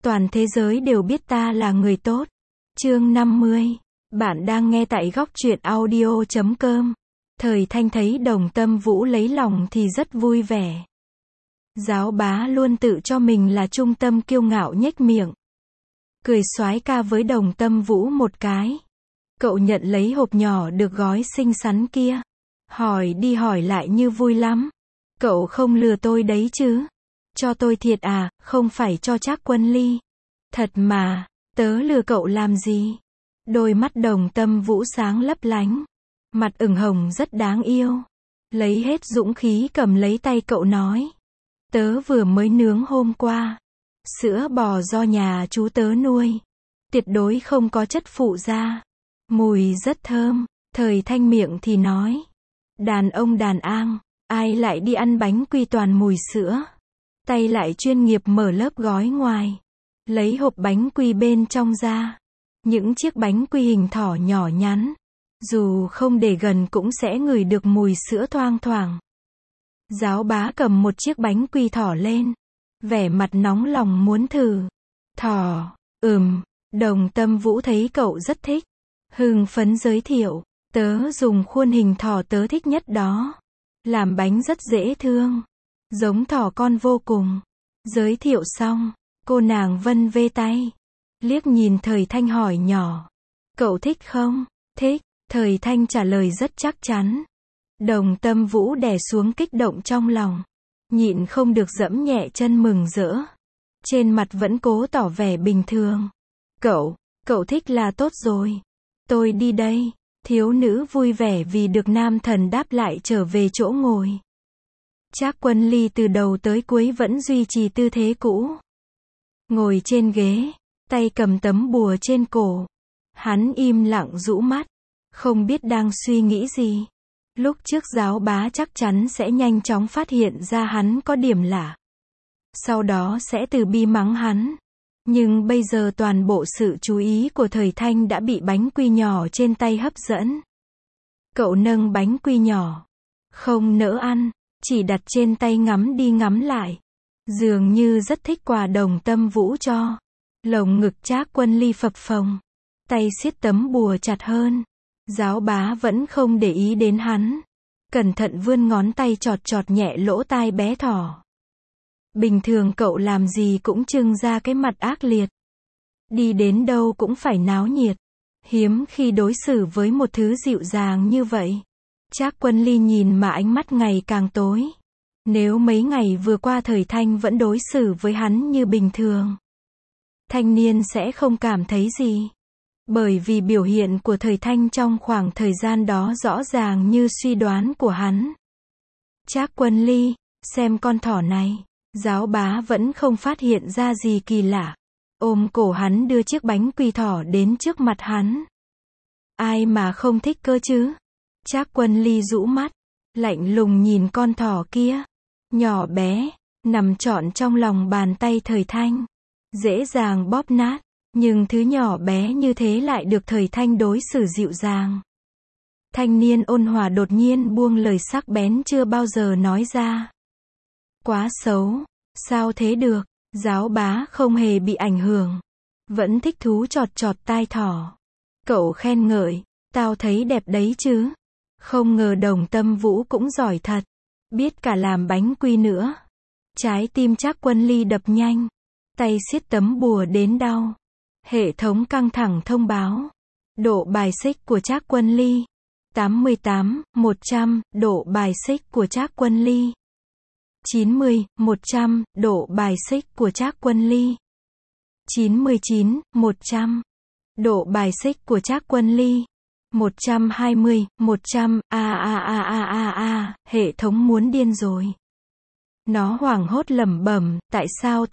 Toàn thế giới đều biết ta là người tốt. Chương 50. Bạn đang nghe tại góc truyện audio.com. Thời Thanh thấy Đồng Tâm Vũ lấy lòng thì rất vui vẻ. Giáo bá luôn tự cho mình là trung tâm kiêu ngạo nhếch miệng. Cười soái ca với Đồng Tâm Vũ một cái. Cậu nhận lấy hộp nhỏ được gói xinh xắn kia. Hỏi đi hỏi lại như vui lắm. Cậu không lừa tôi đấy chứ? Cho tôi thiệt à, không phải cho Trác Quân Ly. Thật mà, tớ lừa cậu làm gì? Đôi mắt Đồng Tâm Vũ sáng lấp lánh. Mặt ửng hồng rất đáng yêu. Lấy hết dũng khí cầm lấy tay cậu nói. Tớ vừa mới nướng hôm qua. Sữa bò do nhà chú tớ nuôi. Tuyệt đối không có chất phụ gia. Mùi rất thơm. Thời Thanh miệng thì nói. Đàn ông đàn an, ai lại đi ăn bánh quy toàn mùi sữa. Tay lại chuyên nghiệp mở lớp gói ngoài. Lấy hộp bánh quy bên trong ra. Những chiếc bánh quy hình thỏ nhỏ nhắn. Dù không để gần cũng sẽ ngửi được mùi sữa thoang thoảng. Giáo bá cầm một chiếc bánh quy thỏ lên. Vẻ mặt nóng lòng muốn thử. Thỏ, Đồng Tâm Vũ thấy cậu rất thích. Hưng phấn giới thiệu. Tớ dùng khuôn hình thỏ tớ thích nhất đó. Làm bánh rất dễ thương. Giống thỏ con vô cùng. Giới thiệu xong, cô nàng vân vê tay. Liếc nhìn Thời Thanh hỏi nhỏ. Cậu thích không? Thích. Thời Thanh trả lời rất chắc chắn. Đồng Tâm Vũ đè xuống kích động trong lòng. Nhịn không được giẫm nhẹ chân mừng rỡ. Trên mặt vẫn cố tỏ vẻ bình thường. Cậu thích là tốt rồi. Tôi đi đây. Thiếu nữ vui vẻ vì được nam thần đáp lại trở về chỗ ngồi. Trác Quân Ly từ đầu tới cuối vẫn duy trì tư thế cũ. Ngồi trên ghế, tay cầm tấm bùa trên cổ. Hắn im lặng rũ mắt, không biết đang suy nghĩ gì. Lúc trước giáo bá chắc chắn sẽ nhanh chóng phát hiện ra hắn có điểm lạ. Sau đó sẽ từ bi mắng hắn. Nhưng bây giờ toàn bộ sự chú ý của Thời Thanh đã bị bánh quy nhỏ trên tay hấp dẫn. Cậu nâng bánh quy nhỏ. Không nỡ ăn, chỉ đặt trên tay ngắm đi ngắm lại. Dường như rất thích quà Đồng Tâm Vũ cho. Lồng ngực Trác Quân Ly phập phồng. Tay siết tấm bùa chặt hơn. Giáo bá vẫn không để ý đến hắn. Cẩn thận vươn ngón tay chọt chọt nhẹ lỗ tai bé thỏ. Bình thường cậu làm gì cũng trưng ra cái mặt ác liệt. Đi đến đâu cũng phải náo nhiệt. Hiếm khi đối xử với một thứ dịu dàng như vậy. Trác Quân Ly nhìn mà ánh mắt ngày càng tối. Nếu mấy ngày vừa qua Thời Thanh vẫn đối xử với hắn như bình thường, thanh niên sẽ không cảm thấy gì. Bởi vì biểu hiện của Thời Thanh trong khoảng thời gian đó rõ ràng như suy đoán của hắn. Trác Quân Ly, xem con thỏ này. Giáo bá vẫn không phát hiện ra gì kỳ lạ. Ôm cổ hắn đưa chiếc bánh quy thỏ đến trước mặt hắn. Ai mà không thích cơ chứ? Trác Quân Ly rũ mắt, lạnh lùng nhìn con thỏ kia. Nhỏ bé, nằm trọn trong lòng bàn tay Thời Thanh. Dễ dàng bóp nát, nhưng thứ nhỏ bé như thế lại được Thời Thanh đối xử dịu dàng. Thanh niên ôn hòa đột nhiên buông lời sắc bén chưa bao giờ nói ra. Quá xấu, sao thế được? Giáo bá không hề bị ảnh hưởng. Vẫn thích thú chọt chọt tai thỏ. Cậu khen ngợi, tao thấy đẹp đấy chứ. Không ngờ Đồng Tâm Vũ cũng giỏi thật. Biết cả làm bánh quy nữa. Trái tim Trác Quân Ly đập nhanh. Tay siết tấm bùa đến đau. Hệ thống căng thẳng thông báo. Độ bài xích của Trác Quân Ly. 88, 100, độ bài xích của Trác Quân Ly. 90, 100, độ bài xích của Trác Quân Ly. 99, 100, độ bài xích của Trác Quân Ly. 120, 100, hệ thống muốn điên rồi. Nó hoảng hốt lẩm bẩm, tại sao?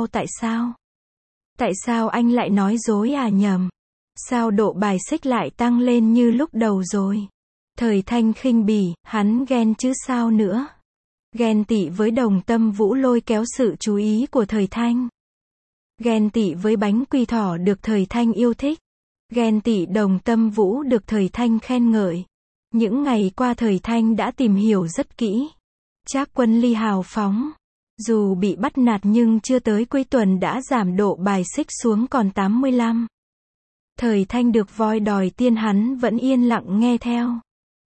Tại sao anh lại nói dối à nhầm? Sao độ bài xích lại tăng lên như lúc đầu rồi? Thời Thanh khinh bỉ, hắn ghen chứ sao nữa? Ghen tị với Đồng Tâm Vũ lôi kéo sự chú ý của Thời Thanh. Ghen tị với bánh quy thỏ được Thời Thanh yêu thích. Ghen tị Đồng Tâm Vũ được Thời Thanh khen ngợi. Những ngày qua Thời Thanh đã tìm hiểu rất kỹ. Trác Quân Ly hào phóng. Dù bị bắt nạt nhưng chưa tới cuối tuần đã giảm độ bài xích xuống còn 85. Thời Thanh được voi đòi tiên hắn vẫn yên lặng nghe theo.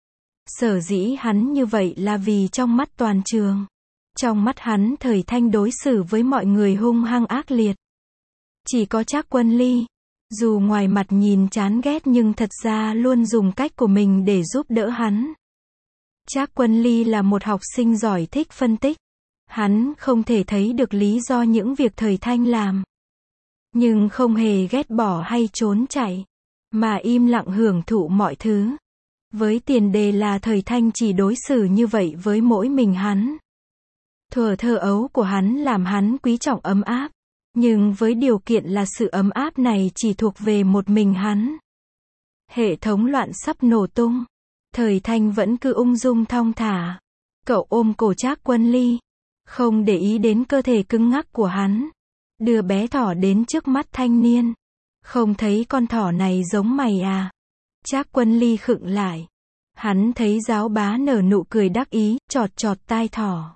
Sở dĩ hắn như vậy là vì trong mắt toàn trường. Trong mắt hắn Thời Thanh đối xử với mọi người hung hăng ác liệt. Chỉ có Trác Quân Ly, dù ngoài mặt nhìn chán ghét nhưng thật ra luôn dùng cách của mình để giúp đỡ hắn. Trác Quân Ly là một học sinh giỏi thích phân tích. Hắn không thể thấy được lý do những việc Thời Thanh làm. Nhưng không hề ghét bỏ hay trốn chạy, mà im lặng hưởng thụ mọi thứ. Với tiền đề là Thời Thanh chỉ đối xử như vậy với mỗi mình hắn. Thuở thơ ấu của hắn làm hắn quý trọng ấm áp. Nhưng với điều kiện là sự ấm áp này chỉ thuộc về một mình hắn. Hệ thống loạn sắp nổ tung. Thời Thanh vẫn cứ ung dung thong thả. Cậu ôm cổ Trác Quân Ly, không để ý đến cơ thể cứng ngắc của hắn. Đưa bé thỏ đến trước mắt thanh niên. Không thấy con thỏ này giống mày à? Trác Quân Ly khựng lại. Hắn thấy giáo bá nở nụ cười đắc ý, chọt chọt tai thỏ.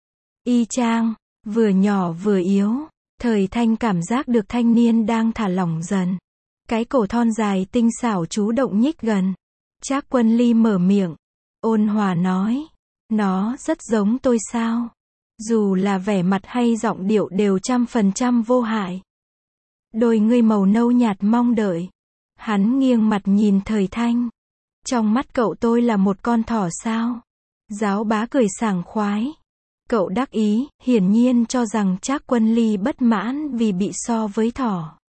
Y chang, vừa nhỏ vừa yếu. Thời Thanh cảm giác được thanh niên đang thả lỏng dần. Cái cổ thon dài tinh xảo chủ động nhích gần. Trác Quân Ly mở miệng, ôn hòa nói. Nó rất giống tôi sao? Dù là vẻ mặt hay giọng điệu đều 100% vô hại. Đôi ngươi màu nâu nhạt mong đợi. Hắn nghiêng mặt nhìn Thời Thanh. Trong mắt cậu tôi là một con thỏ sao? Giáo bá cười sảng khoái. Cậu đắc ý, hiển nhiên cho rằng Trác Quân Ly bất mãn vì bị so với thỏ.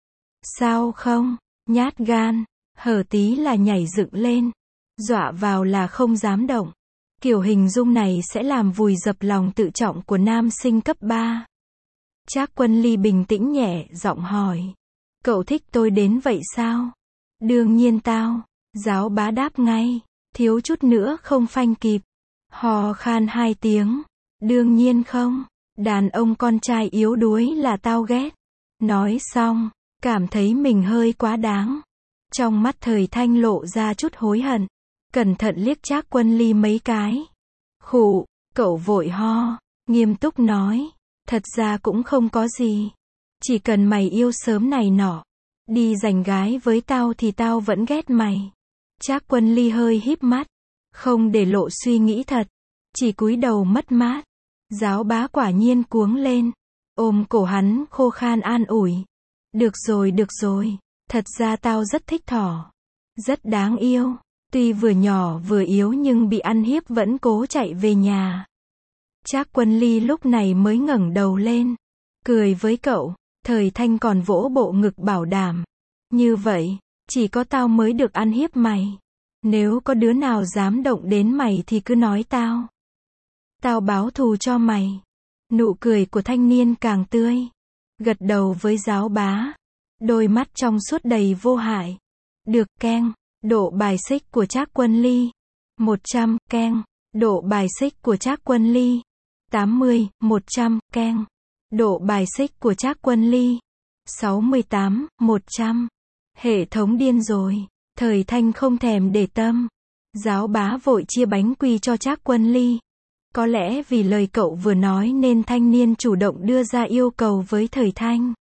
Sao không? Nhát gan, hở tí là nhảy dựng lên. Dọa vào là không dám động. Kiểu hình dung này sẽ làm vùi dập lòng tự trọng của nam sinh cấp 3. Trác Quân Ly bình tĩnh nhẹ giọng hỏi. Cậu thích tôi đến vậy sao? Đương nhiên tao. Giáo bá đáp ngay. Thiếu chút nữa không phanh kịp. Hò khan 2 tiếng. Đương nhiên không. Đàn ông con trai yếu đuối là tao ghét. Nói xong, cảm thấy mình hơi quá đáng. Trong mắt Thời Thanh lộ ra chút hối hận. Cẩn thận liếc Trác Quân Ly mấy cái. Khụ, cậu vội ho, nghiêm túc nói. Thật ra cũng không có gì. Chỉ cần mày yêu sớm này nọ. Đi giành gái với tao thì tao vẫn ghét mày. Trác Quân Ly hơi híp mắt. Không để lộ suy nghĩ thật. Chỉ cúi đầu mất mát. Giáo bá quả nhiên cuống lên. Ôm cổ hắn khô khan an ủi. Được rồi. Thật ra tao rất thích thỏ. Rất đáng yêu. Tuy vừa nhỏ vừa yếu nhưng bị ăn hiếp vẫn cố chạy về nhà. Trác Quân Ly lúc này mới ngẩng đầu lên. Cười với cậu. Thời Thanh còn vỗ bộ ngực bảo đảm. Như vậy, chỉ có tao mới được ăn hiếp mày. Nếu có đứa nào dám động đến mày thì cứ nói tao. Tao báo thù cho mày. Nụ cười của thanh niên càng tươi. Gật đầu với giáo bá. Đôi mắt trong suốt đầy vô hại. Được keng. Độ bài xích của Trác Quân Ly. 100, keng. Độ bài xích của Trác Quân Ly. 80, 100, keng. Độ bài xích của Trác Quân Ly. 68, 100. Hệ thống điên rồi. Thời Thanh không thèm để tâm. Giáo bá vội chia bánh quy cho Trác Quân Ly. Có lẽ vì lời cậu vừa nói nên thanh niên chủ động đưa ra yêu cầu với Thời Thanh.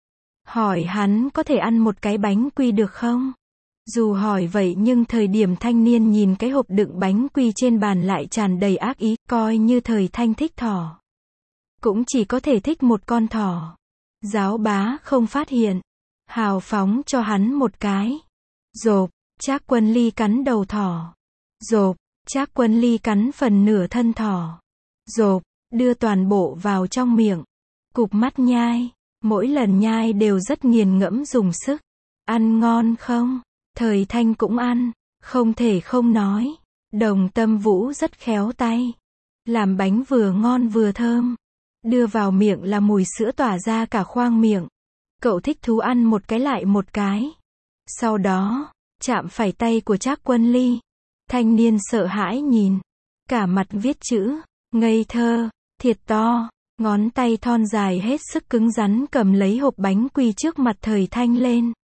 Hỏi hắn có thể ăn một cái bánh quy được không? Dù hỏi vậy nhưng thời điểm thanh niên nhìn cái hộp đựng bánh quy trên bàn lại tràn đầy ác ý, coi như Thời Thanh thích thỏ. Cũng chỉ có thể thích một con thỏ. Giáo bá không phát hiện. Hào phóng cho hắn một cái. Rộp, Trác Quân Ly cắn đầu thỏ. Rộp, Trác Quân Ly cắn phần nửa thân thỏ. Rộp, đưa toàn bộ vào trong miệng. Cụp mắt nhai. Mỗi lần nhai đều rất nghiền ngẫm dùng sức. Ăn ngon không? Thời Thanh cũng ăn. Không thể không nói. Đồng Tâm Vũ rất khéo tay. Làm bánh vừa ngon vừa thơm. Đưa vào miệng là mùi sữa tỏa ra cả khoang miệng. Cậu thích thú ăn một cái lại một cái. Sau đó, chạm phải tay của Trác Quân Ly. Thanh niên sợ hãi nhìn. Cả mặt viết chữ. Ngây thơ. Thiệt to. Ngón tay thon dài hết sức cứng rắn cầm lấy hộp bánh quy trước mặt Thời Thanh lên.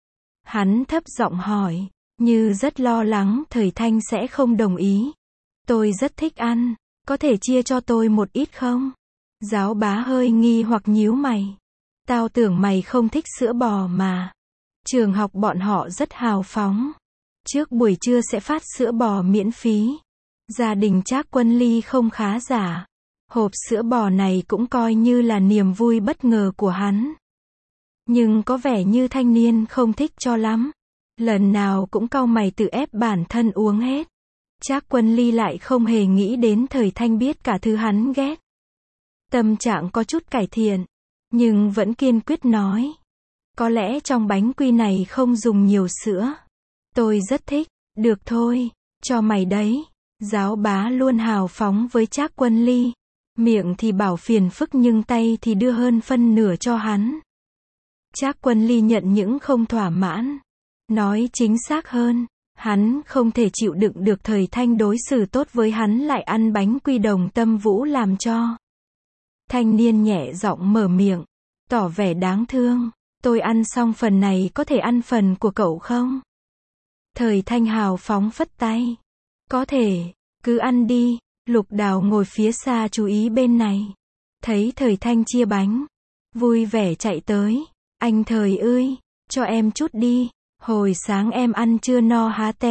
Hắn thấp giọng hỏi. Như rất lo lắng Thời Thanh sẽ không đồng ý. Tôi rất thích ăn. Có thể chia cho tôi một ít không? Giáo bá hơi nghi hoặc nhíu mày. Tao tưởng mày không thích sữa bò mà. Trường học bọn họ rất hào phóng. Trước buổi trưa sẽ phát sữa bò miễn phí. Gia đình Trác Quân Ly không khá giả. Hộp sữa bò này cũng coi như là niềm vui bất ngờ của hắn. Nhưng có vẻ như thanh niên không thích cho lắm. Lần nào cũng cau mày tự ép bản thân uống hết. Trác Quân Ly lại không hề nghĩ đến Thời Thanh biết cả thứ hắn ghét. Tâm trạng có chút cải thiện, nhưng vẫn kiên quyết nói. Có lẽ trong bánh quy này không dùng nhiều sữa. Tôi rất thích, được thôi, cho mày đấy. Giáo bá luôn hào phóng với Trác Quân Ly. Miệng thì bảo phiền phức nhưng tay thì đưa hơn phân nửa cho hắn. Trác Quân Ly nhận những không thỏa mãn. Nói chính xác hơn, hắn không thể chịu đựng được Thời Thanh đối xử tốt với hắn lại ăn bánh quy Đồng Tâm Vũ làm cho. Thanh niên nhẹ giọng mở miệng, tỏ vẻ đáng thương. Tôi ăn xong phần này có thể ăn phần của cậu không? Thời Thanh hào phóng phất tay. Có thể, cứ ăn đi. Lục Đào ngồi phía xa chú ý bên này. Thấy Thời Thanh chia bánh, vui vẻ chạy tới. Anh Thời ơi, cho em chút đi. Hồi sáng em ăn chưa no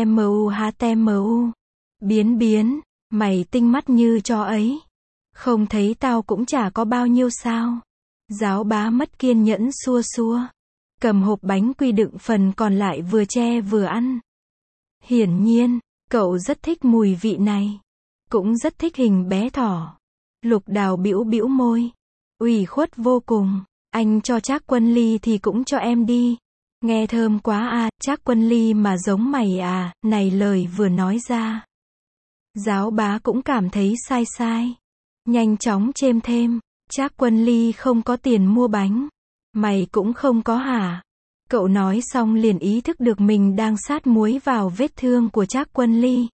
HTMU. Biến, mày tinh mắt như chó ấy. Không thấy tao cũng chả có bao nhiêu sao. Giáo bá mất kiên nhẫn xua. Cầm hộp bánh quy đựng phần còn lại vừa che vừa ăn. Hiển nhiên, cậu rất thích mùi vị này. Cũng rất thích hình bé thỏ. Lục Đào bĩu môi. Ủy khuất vô cùng. Anh cho Trác Quân Ly thì cũng cho em đi. Nghe thơm quá à, Trác Quân Ly mà giống mày à, này lời vừa nói ra. Giáo bá cũng cảm thấy sai. Nhanh chóng chêm thêm, Trác Quân Ly không có tiền mua bánh. Mày cũng không có hả? Cậu nói xong liền ý thức được mình đang sát muối vào vết thương của Trác Quân Ly.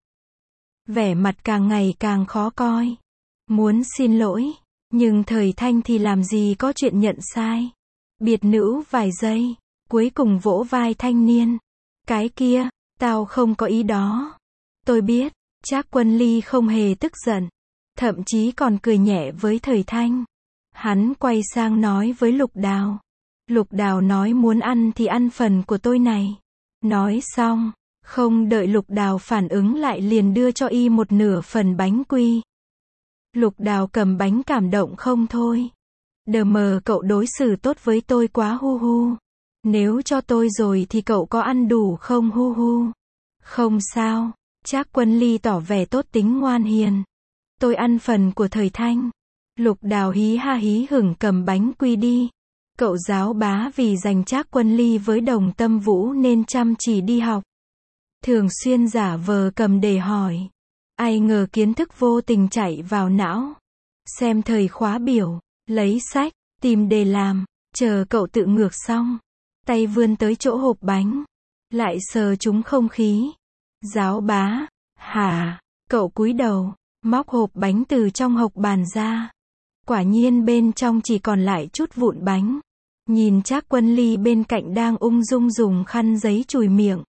Vẻ mặt càng ngày càng khó coi. Muốn xin lỗi, nhưng Thời Thanh thì làm gì có chuyện nhận sai. Biệt nữ vài giây, cuối cùng vỗ vai thanh niên. Cái kia, tao không có ý đó. Tôi biết, Trác Quân Ly không hề tức giận. Thậm chí còn cười nhẹ với Thời Thanh. Hắn quay sang nói với Lục Đào. Lục Đào nói muốn ăn thì ăn phần của tôi này. Nói xong, không đợi Lục Đào phản ứng lại liền đưa cho y một nửa phần bánh quy. Lục Đào cầm bánh cảm động không thôi. Đờ mờ cậu đối xử tốt với tôi quá hu. Nếu cho tôi rồi thì cậu có ăn đủ không hu. Không sao, Trác Quân Ly tỏ vẻ tốt tính ngoan hiền. Tôi ăn phần của Thời Thanh. Lục Đào hí hửng cầm bánh quy đi. Cậu giáo bá vì giành Trác Quân Ly với Đồng Tâm Vũ nên chăm chỉ đi học. Thường xuyên giả vờ cầm để hỏi. Ai ngờ kiến thức vô tình chạy vào não. Xem thời khóa biểu, lấy sách, tìm đề làm, chờ cậu tự ngược xong. Tay vươn tới chỗ hộp bánh. Lại sờ trúng không khí. Giáo bá, hả? Cậu cúi đầu, móc hộp bánh từ trong hộc bàn ra. Quả nhiên bên trong chỉ còn lại chút vụn bánh. Nhìn Trác Quân Ly bên cạnh đang ung dung dùng khăn giấy chùi miệng.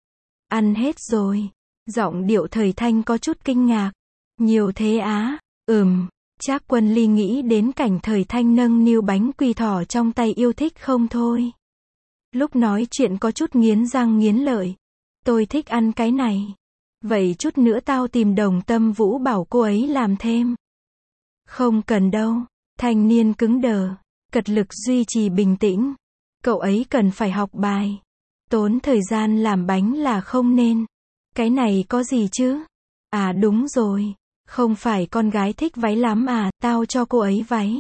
Ăn hết rồi. Giọng điệu Thời Thanh có chút kinh ngạc. Nhiều thế á? Trác Quân Ly nghĩ đến cảnh Thời Thanh nâng niu bánh quy thỏ trong tay yêu thích không thôi. Lúc nói chuyện có chút nghiến răng nghiến lợi. Tôi thích ăn cái này. Vậy chút nữa tao tìm Đồng Tâm Vũ bảo cô ấy làm thêm. Không cần đâu. Thanh niên cứng đờ, cật lực duy trì bình tĩnh. Cậu ấy cần phải học bài. Tốn thời gian làm bánh là không nên. Cái này có gì chứ? À đúng rồi. Không phải con gái thích váy lắm à, tao cho cô ấy váy.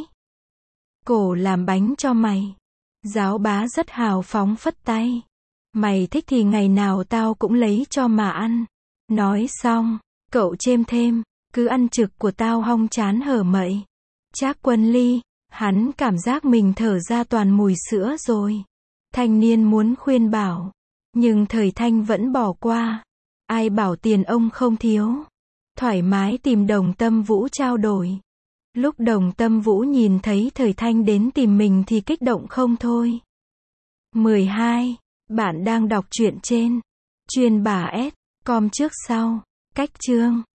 Cổ làm bánh cho mày. Giáo bá rất hào phóng phất tay. Mày thích thì ngày nào tao cũng lấy cho mà ăn. Nói xong, cậu chêm thêm, cứ ăn trực của tao hong chán hở mậy. Trác Quân Ly, hắn cảm giác mình thở ra toàn mùi sữa rồi. Thanh niên muốn khuyên bảo, nhưng Thời Thanh vẫn bỏ qua. Ai bảo tiền ông không thiếu. Thoải mái tìm Đồng Tâm Vũ trao đổi. Lúc Đồng Tâm Vũ nhìn thấy Thời Thanh đến tìm mình thì kích động không thôi. 12. Bạn đang đọc truyện trên Chuyên Bà S. Com trước sau. Cách chương